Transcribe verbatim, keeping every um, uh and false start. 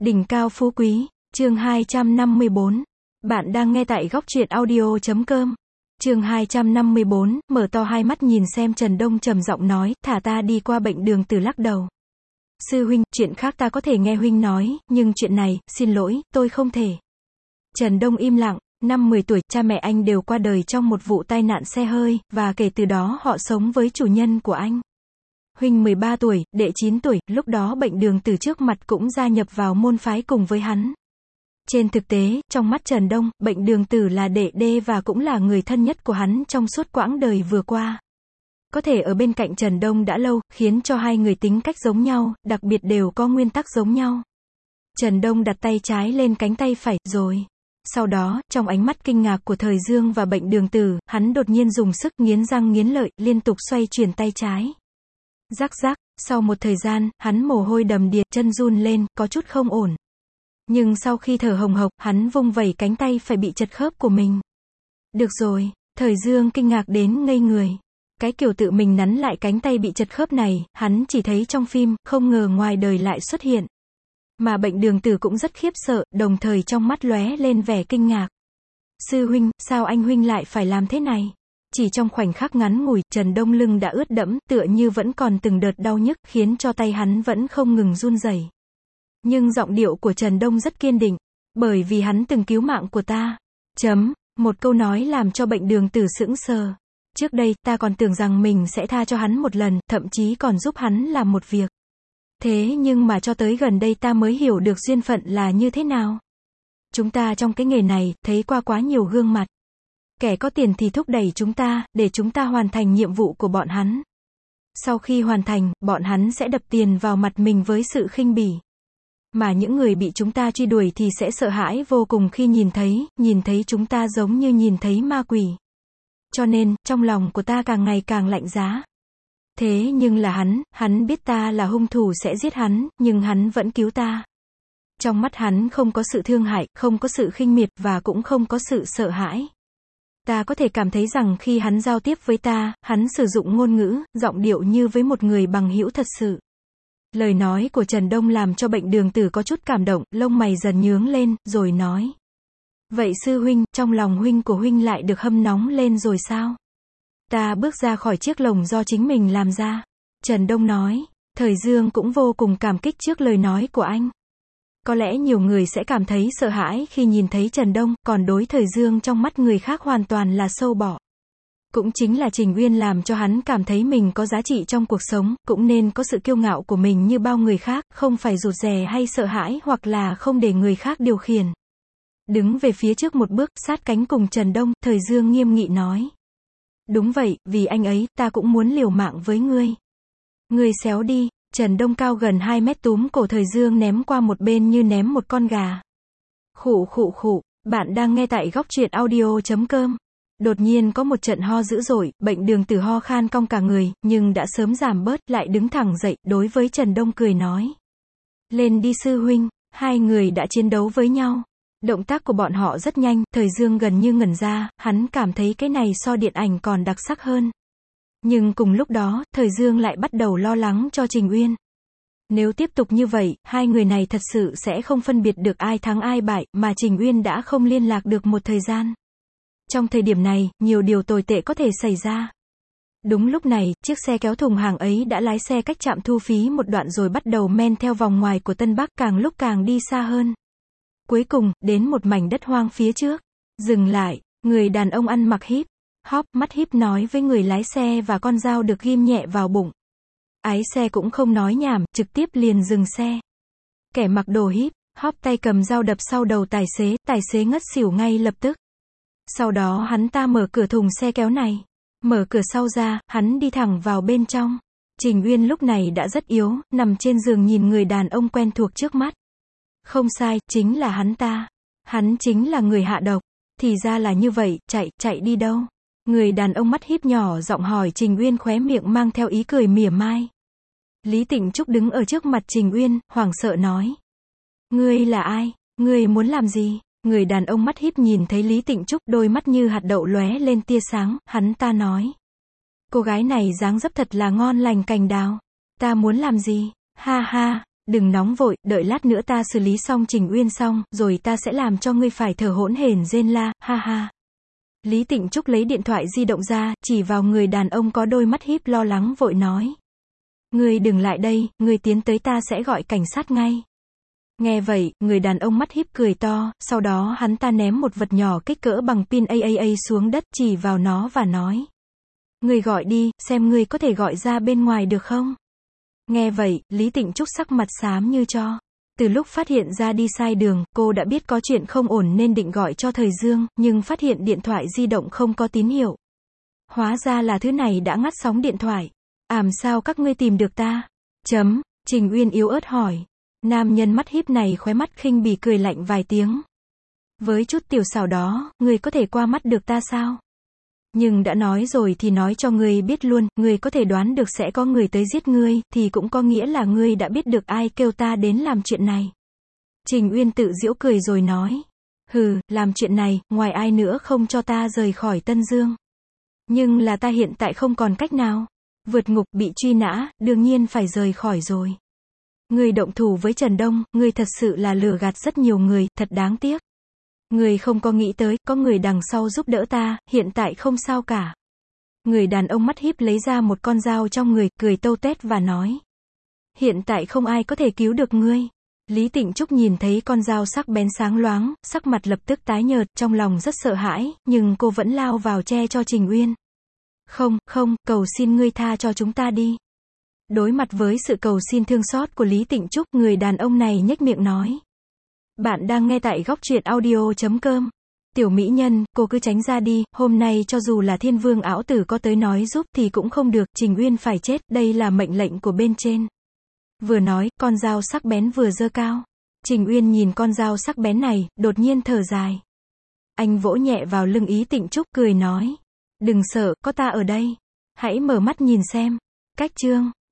Đỉnh cao phú quý, chương hai trăm năm mươi bốn. Bạn đang nghe tại góc truyện audio chấm com. Chương hai trăm năm mươi bốn, mở to hai mắt nhìn xem Trần Đông trầm giọng nói, thả ta đi. Qua bệnh đường Từ lắc đầu. Sư huynh, chuyện khác ta có thể nghe huynh nói, nhưng chuyện này, xin lỗi, tôi không thể. Trần Đông im lặng, năm mười tuổi, cha mẹ anh đều qua đời trong một vụ tai nạn xe hơi, và kể từ đó họ sống với chủ nhân của anh. Huynh mười ba tuổi, đệ chín tuổi, lúc đó bệnh đường Từ trước mặt cũng gia nhập vào môn phái cùng với hắn. Trên thực tế, trong mắt Trần Đông, bệnh đường Từ là đệ đê và cũng là người thân nhất của hắn trong suốt quãng đời vừa qua. Có thể ở bên cạnh Trần Đông đã lâu, khiến cho hai người tính cách giống nhau, đặc biệt đều có nguyên tắc giống nhau. Trần Đông đặt tay trái lên cánh tay phải, rồi. Sau đó, trong ánh mắt kinh ngạc của Thời Dương và bệnh đường Từ, hắn đột nhiên dùng sức nghiến răng nghiến lợi, liên tục xoay chuyển tay trái. Rắc rắc, sau một thời gian, hắn mồ hôi đầm đìa, chân run lên, có chút không ổn. Nhưng sau khi thở hồng hộc, hắn vung vẩy cánh tay phải bị chật khớp của mình. Được rồi, Thời Dương kinh ngạc đến ngây người. Cái kiểu tự mình nắn lại cánh tay bị chật khớp này, hắn chỉ thấy trong phim, không ngờ ngoài đời lại xuất hiện. Mà bệnh đường Từ cũng rất khiếp sợ, đồng thời trong mắt lóe lên vẻ kinh ngạc. Sư huynh, sao anh huynh lại phải làm thế này? Chỉ trong khoảnh khắc ngắn ngủi, Trần Đông lưng đã ướt đẫm, tựa như vẫn còn từng đợt đau nhức, khiến cho tay hắn vẫn không ngừng run rẩy. Nhưng giọng điệu của Trần Đông rất kiên định, bởi vì hắn từng cứu mạng của ta. Chấm, một câu nói làm cho bệnh đường Từ sững sờ. Trước đây, ta còn tưởng rằng mình sẽ tha cho hắn một lần, thậm chí còn giúp hắn làm một việc. Thế nhưng mà cho tới gần đây ta mới hiểu được duyên phận là như thế nào. Chúng ta trong cái nghề này, thấy qua quá nhiều gương mặt. Kẻ có tiền thì thúc đẩy chúng ta, để chúng ta hoàn thành nhiệm vụ của bọn hắn. Sau khi hoàn thành, bọn hắn sẽ đập tiền vào mặt mình với sự khinh bỉ. Mà những người bị chúng ta truy đuổi thì sẽ sợ hãi vô cùng khi nhìn thấy, nhìn thấy chúng ta giống như nhìn thấy ma quỷ. Cho nên, trong lòng của ta càng ngày càng lạnh giá. Thế nhưng là hắn, hắn biết ta là hung thủ sẽ giết hắn, nhưng hắn vẫn cứu ta. Trong mắt hắn không có sự thương hại, không có sự khinh miệt và cũng không có sự sợ hãi. Ta có thể cảm thấy rằng khi hắn giao tiếp với ta, hắn sử dụng ngôn ngữ, giọng điệu như với một người bằng hữu thật sự. Lời nói của Trần Đông làm cho bệnh đường Từ có chút cảm động, lông mày dần nhướng lên, rồi nói. Vậy sư huynh, trong lòng huynh của huynh lại được hâm nóng lên rồi sao? Ta bước ra khỏi chiếc lồng do chính mình làm ra. Trần Đông nói. Thời Dương cũng vô cùng cảm kích trước lời nói của anh. Có lẽ nhiều người sẽ cảm thấy sợ hãi khi nhìn thấy Trần Đông, còn đối Thời Dương trong mắt người khác hoàn toàn là sâu bọ. Cũng chính là Trình Uyên làm cho hắn cảm thấy mình có giá trị trong cuộc sống, cũng nên có sự kiêu ngạo của mình như bao người khác, không phải rụt rè hay sợ hãi hoặc là không để người khác điều khiển. Đứng về phía trước một bước, sát cánh cùng Trần Đông, Thời Dương nghiêm nghị nói. Đúng vậy, vì anh ấy, ta cũng muốn liều mạng với ngươi. Ngươi xéo đi. Trần Đông cao gần hai mét túm cổ Thời Dương ném qua một bên như ném một con gà. Khụ khụ khụ, bạn đang nghe tại góc truyện audio chấm com. Đột nhiên có một trận ho dữ dội, bệnh đường Từ ho khan cong cả người, nhưng đã sớm giảm bớt, lại đứng thẳng dậy, đối với Trần Đông cười nói. Lên đi sư huynh, hai người đã chiến đấu với nhau. Động tác của bọn họ rất nhanh, Thời Dương gần như ngẩn ra, hắn cảm thấy cái này so điện ảnh còn đặc sắc hơn. Nhưng cùng lúc đó, Thời Dương lại bắt đầu lo lắng cho Trình Uyên. Nếu tiếp tục như vậy, hai người này thật sự sẽ không phân biệt được ai thắng ai bại, mà Trình Uyên đã không liên lạc được một thời gian. Trong thời điểm này, nhiều điều tồi tệ có thể xảy ra. Đúng lúc này, chiếc xe kéo thùng hàng ấy đã lái xe cách trạm thu phí một đoạn rồi bắt đầu men theo vòng ngoài của Tân Bắc, càng lúc càng đi xa hơn. Cuối cùng, đến một mảnh đất hoang phía trước. Dừng lại, người đàn ông ăn mặc híp, hóp, mắt híp nói với người lái xe và con dao được ghim nhẹ vào bụng. Ái xe cũng không nói nhảm, trực tiếp liền dừng xe. Kẻ mặc đồ híp, hóp tay cầm dao đập sau đầu tài xế, tài xế ngất xỉu ngay lập tức. Sau đó hắn ta mở cửa thùng xe kéo này. Mở cửa sau ra, hắn đi thẳng vào bên trong. Trình Uyên lúc này đã rất yếu, nằm trên giường nhìn người đàn ông quen thuộc trước mắt. Không sai, chính là hắn ta. Hắn chính là người hạ độc. Thì ra là như vậy, chạy, chạy đi đâu? Người đàn ông mắt híp nhỏ giọng hỏi Trình Uyên, khóe miệng mang theo ý cười mỉa mai. Lý Tịnh Trúc đứng ở trước mặt Trình Uyên, hoảng sợ nói. Ngươi là ai? Ngươi muốn làm gì? Người đàn ông mắt híp nhìn thấy Lý Tịnh Trúc, đôi mắt như hạt đậu lóe lên tia sáng, hắn ta nói. Cô gái này dáng dấp thật là ngon lành cành đào. Ta muốn làm gì? Ha ha, Đừng nóng vội, đợi lát nữa ta xử lý xong Trình Uyên xong, rồi ta sẽ làm cho ngươi phải thở hỗn hển rên la, ha ha. Lý Tịnh Trúc lấy điện thoại di động ra, chỉ vào người đàn ông có đôi mắt híp lo lắng vội nói. Ngươi đừng lại đây, ngươi tiến tới ta sẽ gọi cảnh sát ngay. Nghe vậy, người đàn ông mắt híp cười to, sau đó hắn ta ném một vật nhỏ kích cỡ bằng pin a a a xuống đất chỉ vào nó và nói. Ngươi gọi đi, xem ngươi có thể gọi ra bên ngoài được không? Nghe vậy, Lý Tịnh Trúc sắc mặt xám như tro. Từ lúc phát hiện ra đi sai đường, cô đã biết có chuyện không ổn nên định gọi cho Thời Dương, nhưng phát hiện điện thoại di động không có tín hiệu. Hóa ra là thứ này đã ngắt sóng điện thoại. Ảm sao các ngươi tìm được ta? Chấm, Trình Uyên yếu ớt hỏi. Nam nhân mắt híp này khóe mắt khinh bỉ cười lạnh vài tiếng. Với chút tiểu xảo đó, ngươi có thể qua mắt được ta sao? Nhưng đã nói rồi thì nói cho ngươi biết luôn, ngươi có thể đoán được sẽ có người tới giết ngươi, thì cũng có nghĩa là ngươi đã biết được ai kêu ta đến làm chuyện này. Trình Uyên tự giễu cười rồi nói. Hừ, làm chuyện này, ngoài ai nữa không cho ta rời khỏi Tân Dương. Nhưng là ta hiện tại không còn cách nào. Vượt ngục, bị truy nã, đương nhiên phải rời khỏi rồi. Ngươi động thủ với Trần Đông, ngươi thật sự là lừa gạt rất nhiều người, thật đáng tiếc. Người không có nghĩ tới, có người đằng sau giúp đỡ ta, hiện tại không sao cả. Người đàn ông mắt híp lấy ra một con dao trong người, cười tâu tét và nói. Hiện tại không ai có thể cứu được ngươi. Lý Tịnh Trúc nhìn thấy con dao sắc bén sáng loáng, sắc mặt lập tức tái nhợt, trong lòng rất sợ hãi, nhưng cô vẫn lao vào che cho Trình Uyên. Không, không, cầu xin ngươi tha cho chúng ta đi. Đối mặt với sự cầu xin thương xót của Lý Tịnh Trúc, người đàn ông này nhếch miệng nói. Bạn đang nghe tại góc truyện audio chấm com. Tiểu mỹ nhân, cô cứ tránh ra đi, hôm nay cho dù là Thiên Vương ảo tử có tới nói giúp thì cũng không được, Trình Uyên phải chết, đây là mệnh lệnh của bên trên. Vừa nói, con dao sắc bén vừa giơ cao. Trình Uyên nhìn con dao sắc bén này, đột nhiên thở dài. Anh vỗ nhẹ vào lưng Lý Tịnh Trúc, cười nói. Đừng sợ, có ta ở đây. Hãy mở mắt nhìn xem. Cách chương